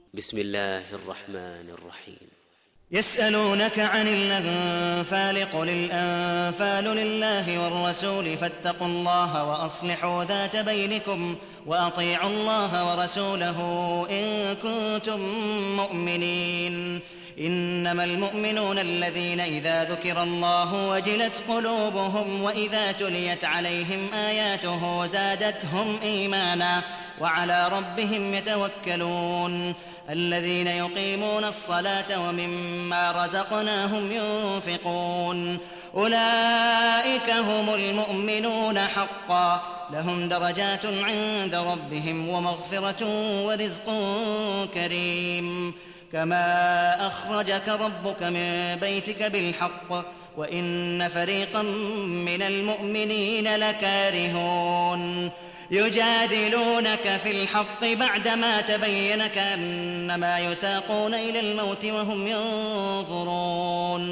بسم الله الرحمن الرحيم. يسألونك عن الأنفال قل الأنفال لله والرسول فاتقوا الله وأصلحوا ذات بينكم وأطيعوا الله ورسوله إن كنتم مؤمنين. إنما المؤمنون الذين إذا ذكر الله وجلت قلوبهم وإذا تليت عليهم آياته زادتهم إيمانا وعلى ربهم يتوكلون. الذين يقيمون الصلاة ومما رزقناهم ينفقون أولئك هم المؤمنون حقا لهم درجات عند ربهم ومغفرة ورزق كريم. كما أخرجك ربك من بيتك بالحق وإن فريقا من المؤمنين لكارهون. يجادلونك في الحق بعدما تبين كأنما يساقون إلى الموت وهم ينظرون.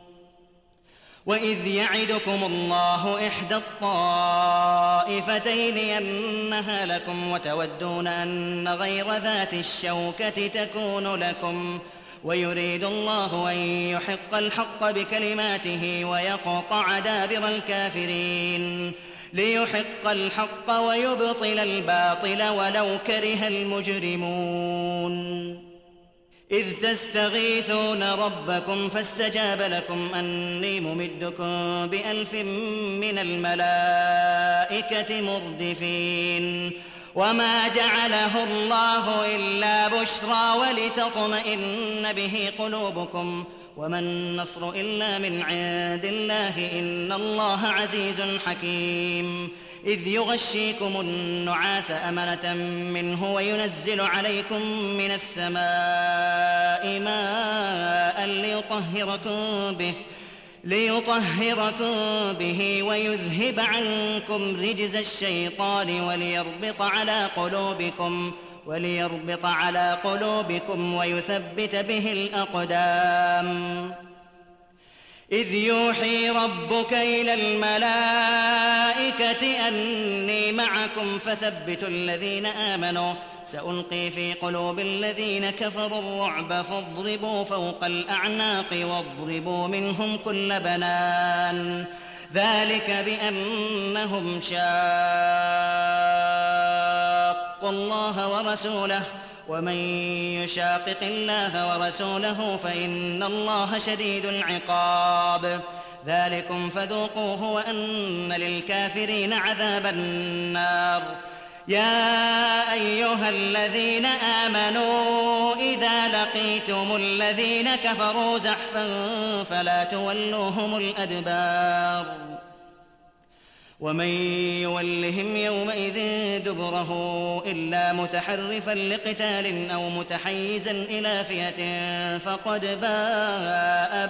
وإذ يعدكم الله إحدى الطائفتين أنها لكم وتودون أن غير ذات الشوكة تكون لكم ويريد الله أن يحق الحق بكلماته ويقطع دابر الكافرين ليحق الحق ويبطل الباطل ولو كره المجرمون. إذ تستغيثون ربكم فاستجاب لكم أني ممدكم ب1000 من الملائكة مردفين. وما جعله الله إلا بشرى ولتطمئن به قلوبكم وما النصر إلا من عند الله إن الله عزيز حكيم. إذ يغشيكم النعاس أمنة منه وينزل عليكم من السماء ماء ليطهركم به ويذهب عنكم رجز الشيطان وليربط على قلوبكم ويثبت به الأقدام. إذ يوحي ربك إلى الملائكة أني معكم فثبتوا الذين آمنوا سألقي في قلوب الذين كفروا الرعب فاضربوا فوق الأعناق واضربوا منهم كل بنان. ذلك بأنهم شاقوا الله ورسوله ومن يشاقق الله ورسوله فإن الله شديد العقاب. ذلكم فذوقوه وأن للكافرين عذاب النار. يا أيها الذين آمنوا إذا لقيتم الذين كفروا زحفا فلا تولوهم الأدبار ومن يولهم يومئذ دبره إلا متحرفا لقتال أو متحيزا إلى فئة فقد باء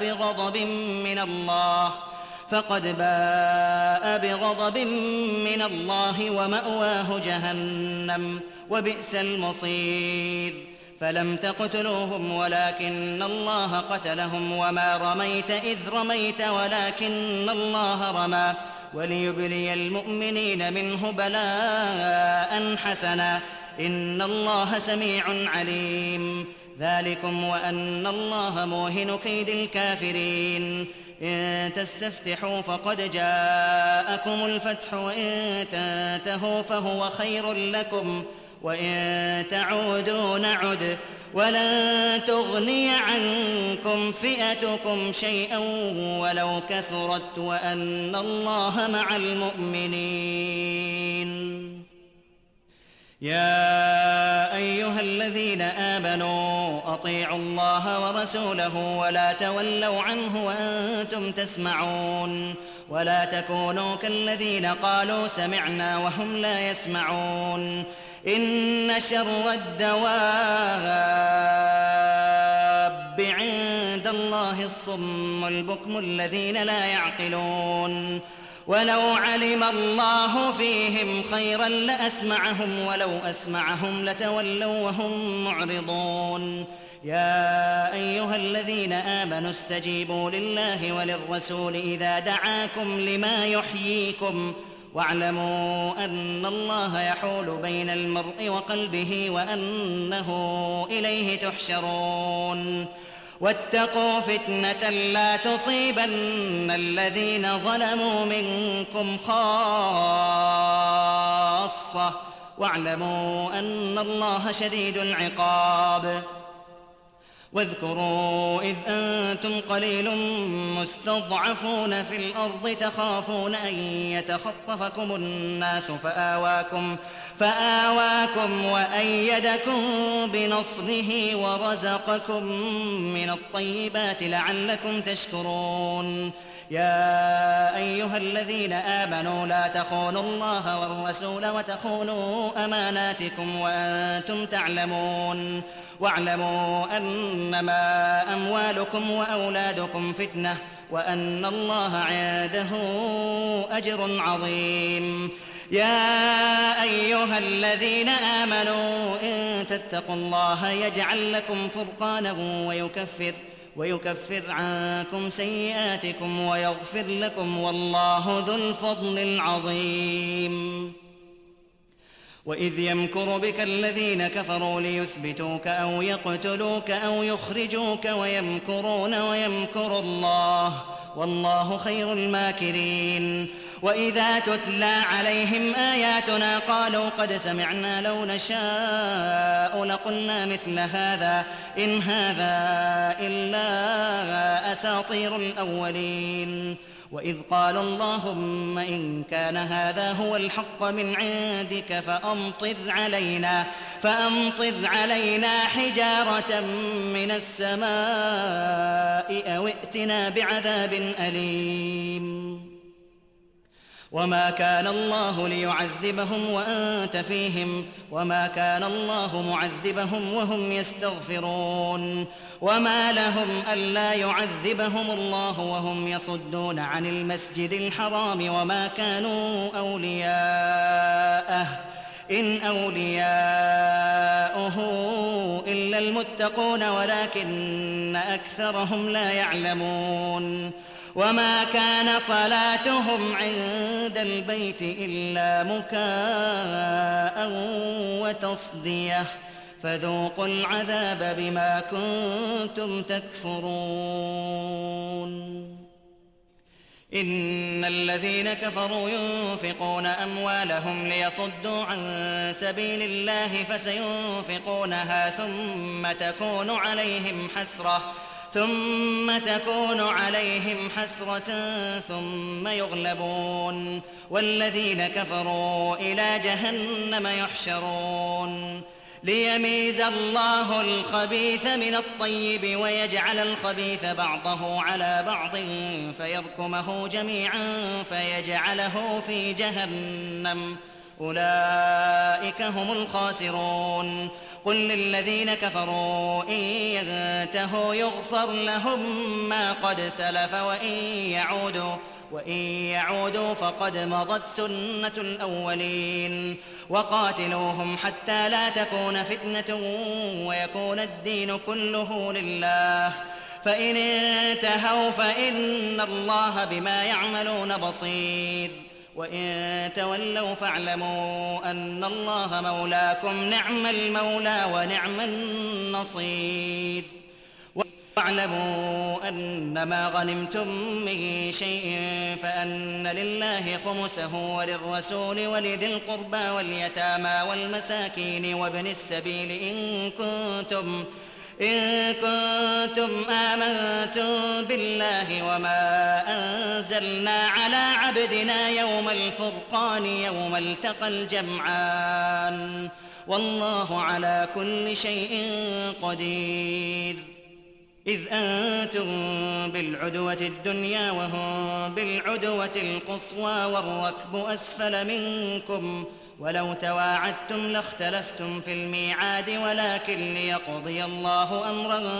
بغضب من الله ومأواه جهنم وبئس المصير. فلم تقتلوهم ولكن الله قتلهم وما رميت إذ رميت ولكن الله رمى وليبلي المؤمنين منه بلاء حسنا إن الله سميع عليم. ذلكم وأن الله موهن كيد الكافرين. إن تستفتحوا فقد جاءكم الفتح وإن تنتهوا فهو خير لكم وإن تعودوا نعد ولن تغني عنكم فئتكم شيئا ولو كثرت وأن الله مع المؤمنين. يا أيها الذين آمنوا أطيعوا الله ورسوله ولا تولوا عنه وأنتم تسمعون ولا تكونوا كالذين قالوا سمعنا وهم لا يسمعون. إن شر الدواب عند الله الصم البكم الذين لا يعقلون. ولو علم الله فيهم خيرا لأسمعهم ولو أسمعهم لتولوا وهم معرضون. يا أيها الذين آمنوا استجيبوا لله وللرسول إذا دعاكم لما يحييكم واعلموا أن الله يحول بين المرء وقلبه وأنه إليه تحشرون واتقوا فتنة لا تصيبن الذين ظلموا منكم خاصة واعلموا أن الله شديد العقاب واذكروا إذ أنتم قليل مستضعفون في الأرض تخافون أن يتخطفكم الناس فآواكم وأيدكم بنصره ورزقكم من الطيبات لعلكم تشكرون يا أيها الذين آمنوا لا تخونوا الله والرسول وتخونوا أماناتكم وأنتم تعلمون واعلموا أنما أموالكم وأولادكم فتنة وأن الله عنده أجر عظيم يا أيها الذين آمنوا إن تتقوا الله يجعل لكم فرقانا ويكفر عنكم سيئاتكم ويغفر لكم والله ذو الفضل العظيم وإذ يمكر بك الذين كفروا ليثبتوك أو يقتلوك أو يخرجوك ويمكرون ويمكر الله والله خير الماكرين وإذا تتلى عليهم آياتنا قالوا قد سمعنا لو نشاء لقلنا مثل هذا إن هذا إلا أساطير الأولين وإذ قال اللهم إن كان هذا هو الحق من عندك فأمطر علينا حجارة من السماء أو ائتنا بعذاب أليم وما كان الله ليعذبهم وأنت فيهم وما كان الله معذبهم وهم يستغفرون وما لهم ألا يعذبهم الله وهم يصدون عن المسجد الحرام وما كانوا أولياءه إن أولياؤه إلا المتقون ولكن أكثرهم لا يعلمون وما كان صلاتهم عند البيت إلا مكاء وتصدية فذوقوا العذاب بما كنتم تكفرون إن الذين كفروا ينفقون أموالهم ليصدوا عن سبيل الله فسينفقونها ثم تكون عليهم حسرة ثم يغلبون والذين كفروا إلى جهنم يحشرون ليميز الله الخبيث من الطيب ويجعل الخبيث بعضه على بعض فيركمه جميعا فيجعله في جهنم أولئك هم الخاسرون قل للذين كفروا إن ينتهوا يغفر لهم ما قد سلف وإن يعودوا فقد مضت سنة الأولين وقاتلوهم حتى لا تكون فتنة ويكون الدين كله لله فإن انتهوا فإن الله بما يعملون بصير وإن تولوا فاعلموا أن الله مولاكم نعم المولى ونعم النصير واعلموا أنما غنمتم من شيء فأن لله خمسه وللرسول ولذي القربى واليتامى والمساكين وابن السبيل إن كنتم آمنتم بالله وما أنزلنا على عبدنا يوم الفرقان يوم التقى الجمعان والله على كل شيء قدير إذ أنتم بالعدوة الدنيا وهم بالعدوة القصوى والركب أسفل منكم ولو تواعدتم لاختلفتم في الميعاد ولكن ليقضي الله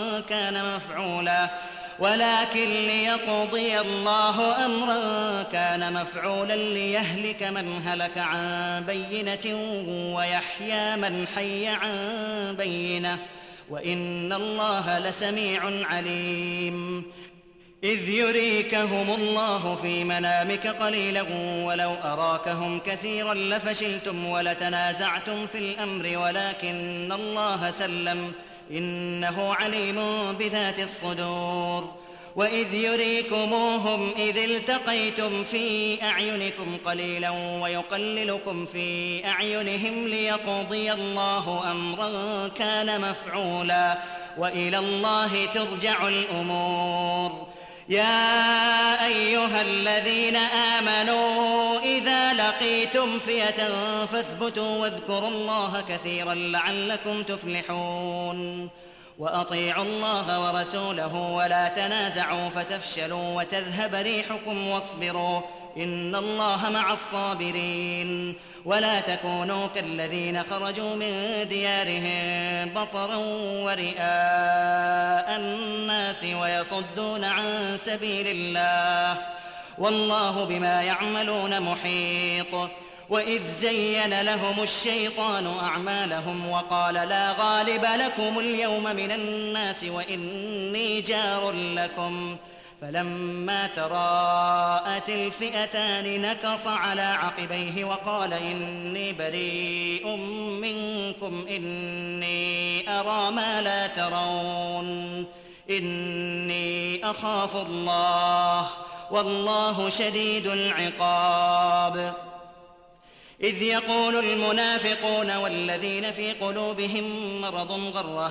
أمرا كان مفعولا ليهلك من هلك عن بينة ويحيى من حي عن بينة وإن الله لسميع عليم إذ يريكهم الله في منامك قليلا ولو أراكهم كثيرا لفشلتم ولتنازعتم في الأمر ولكن الله سلم إنه عليم بذات الصدور. وإذ يريكموهم إذ التقيتم في أعينكم قليلا ويقللكم في أعينهم ليقضي الله أمرا كان مفعولا وإلى الله ترجع الأمور. يا أيها الذين آمنوا إذا لقيتم فئة فاثبتوا واذكروا الله كثيرا لعلكم تفلحون. وأطيعوا الله ورسوله ولا تنازعوا فتفشلوا وتذهب ريحكم واصبروا إن الله مع الصابرين. ولا تكونوا كالذين خرجوا من ديارهم بطرا ورئاء الناس ويصدون عن سبيل الله والله بما يعملون محيط. وإذ زين لهم الشيطان أعمالهم وقال لا غالب لكم اليوم من الناس وإني جار لكم فلما تراءت الفئتان نكص على عقبيه وقال إني بريء منكم إني أرى ما لا ترون إني أخاف الله والله شديد العقاب. إذ يقول المنافقون والذين في قلوبهم مرض غر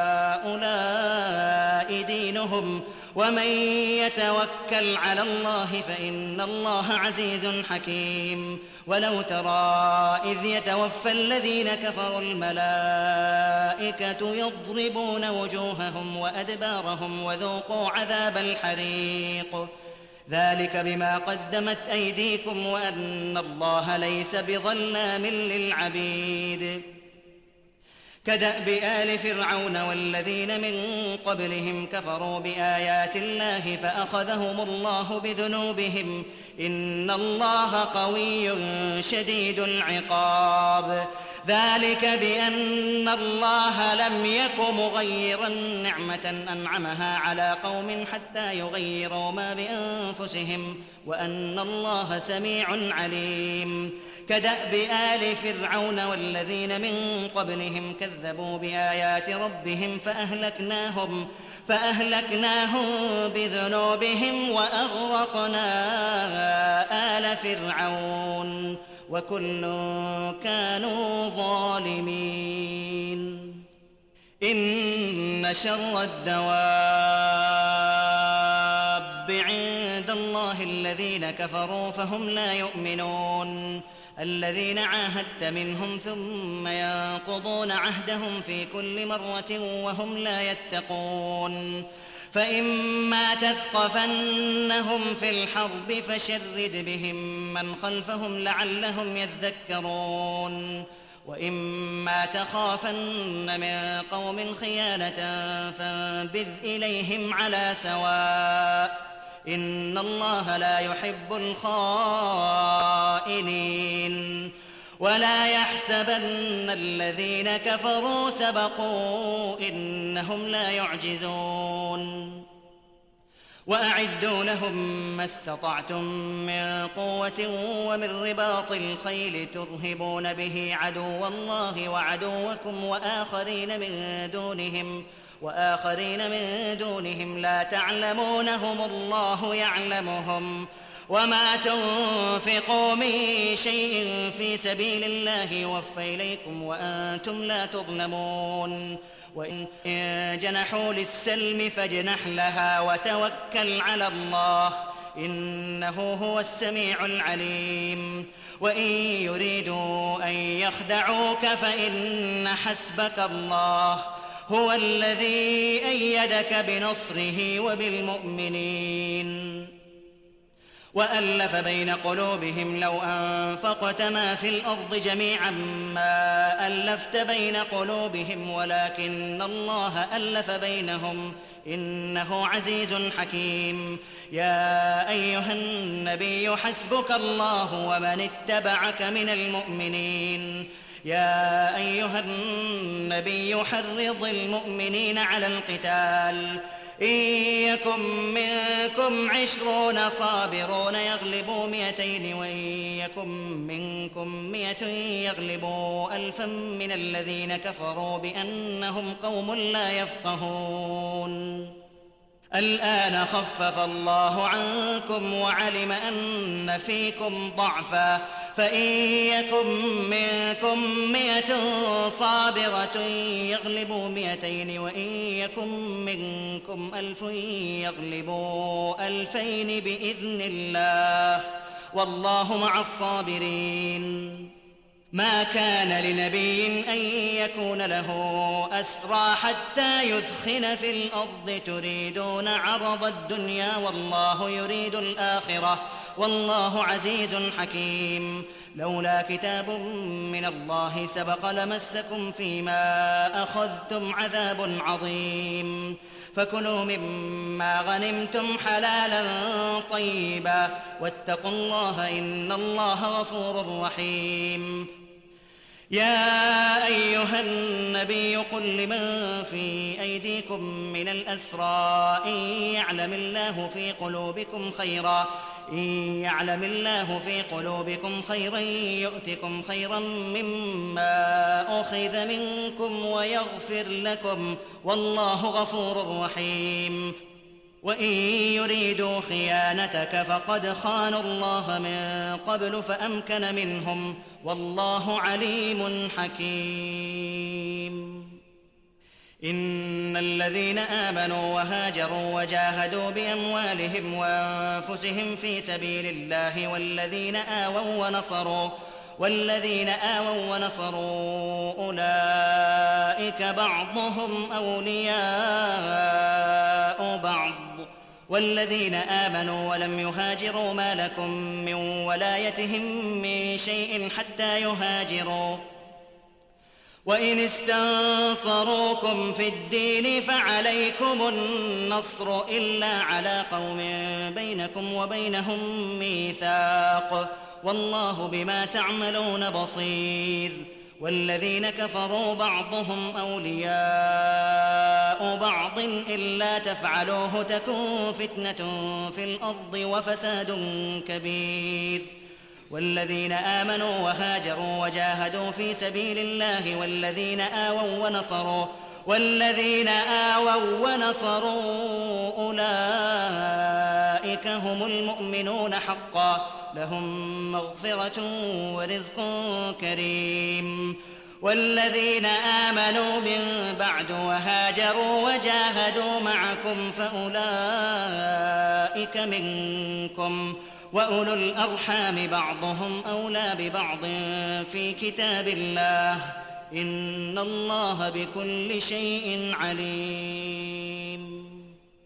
هؤلاء دينهم ومن يتوكل على الله فإن الله عزيز حكيم. ولو ترى إذ يتوفى الذين كفروا الملائكة يضربون وجوههم وأدبارهم وذوقوا عذاب الحريق ذلك بما قدمت أيديكم وأن الله ليس بظلام للعبيد. كدأب آل فرعون والذين من قبلهم كفروا بآيات الله فأخذهم الله بذنوبهم إن الله قوي شديد العقاب. ذلك بأن الله لم يك مغيرا نعمة أنعمها على قوم حتى يغيروا ما بأنفسهم وأن الله سميع عليم. كدأب آل فرعون والذين من قبلهم كذبوا بآيات ربهم فأهلكناهم بذنوبهم وأغرقنا آل فرعون وكل كانوا ظالمين. إن شر الدواب عند الله الذين كفروا فهم لا يؤمنون الذين عاهدت منهم ثم ينقضون عهدهم في كل مرة وهم لا يتقون. فإما تثقفنهم في الحرب فشرد بهم من خلفهم لعلهم يذكرون. وإما تخافن من قوم خيانة فانبذ إليهم على سواء إن الله لا يحب الخائنين. ولا يحسبن الذين كفروا سبقوا إنهم لا يعجزون. وأعدوا لهم ما استطعتم من قوة ومن رباط الخيل ترهبون به عدو الله وعدوكم وآخرين من دونهم لا تعلمونهم الله يعلمهم. وما تنفقوا من شيء في سبيل الله يوفى إليكم وأنتم لا تظلمون. وإن جنحوا للسلم فاجنح لها وتوكل على الله إنه هو السميع العليم. وإن يريدوا أن يخدعوك فإن حسبك الله هو الذي أيدك بنصره وبالمؤمنين. وألف بين قلوبهم لو أنفقت ما في الأرض جميعا ما ألفت بين قلوبهم ولكن الله ألف بينهم إنه عزيز حكيم. يا أيها النبي حسبك الله ومن اتبعك من المؤمنين. يا أيها النبي حرض المؤمنين على القتال إن يكن منكم 20 صابرون يغلبوا 200 وإن يكن منكم 100 يغلبوا 1000 من الذين كفروا بأنهم قوم لا يفقهون. الآن خفف الله عنكم وعلم أن فيكم ضعفا فإن يكن منكم 100 صابرة يغلبوا 200 وإن يكن منكم 1000 يغلبوا 2000 بإذن الله والله مع الصابرين. ما كان لنبي أن يكون له أسرى حتى يثخن في الأرض تريدون عرض الدنيا والله يريد الآخرة والله عزيز حكيم. لولا كتاب من الله سبق لمسكم فيما أخذتم عذاب عظيم. فكلوا مما غنمتم حلالا طيبا واتقوا الله إن الله غفور رحيم. يا أيها النبي قل لمن في أيديكم من الأسرى إن يعلم الله في قلوبكم خيرا يؤتكم خيرا مما أخذ منكم ويغفر لكم والله غفور رحيم. وإن يريدوا خيانتك فقد خانوا الله من قبل فأمكن منهم والله عليم حكيم. إن الذين آمنوا وهاجروا وجاهدوا بأموالهم وأنفسهم في سبيل الله والذين آووا ونصروا أولئك بعضهم أولياء بعض والذين آمنوا ولم يهاجروا ما لكم من ولايتهم من شيء حتى يهاجروا وإن استنصروكم في الدين فعليكم النصر إلا على قوم بينكم وبينهم ميثاق والله بما تعملون بصير. والذين كفروا بعضهم أولياء بعض إلا تفعلوه تكن فتنة في الأرض وفساد كبير. والذين آمنوا وهاجروا وجاهدوا في سبيل الله والذين آووا ونصروا أولئك هم المؤمنون حقا لهم مغفرة ورزق كريم. والذين آمنوا من بعد وهاجروا وجاهدوا معكم فأولئك منكم وأولو الأرحام بعضهم أولى ببعض في كتاب الله إن الله بكل شيء عليم.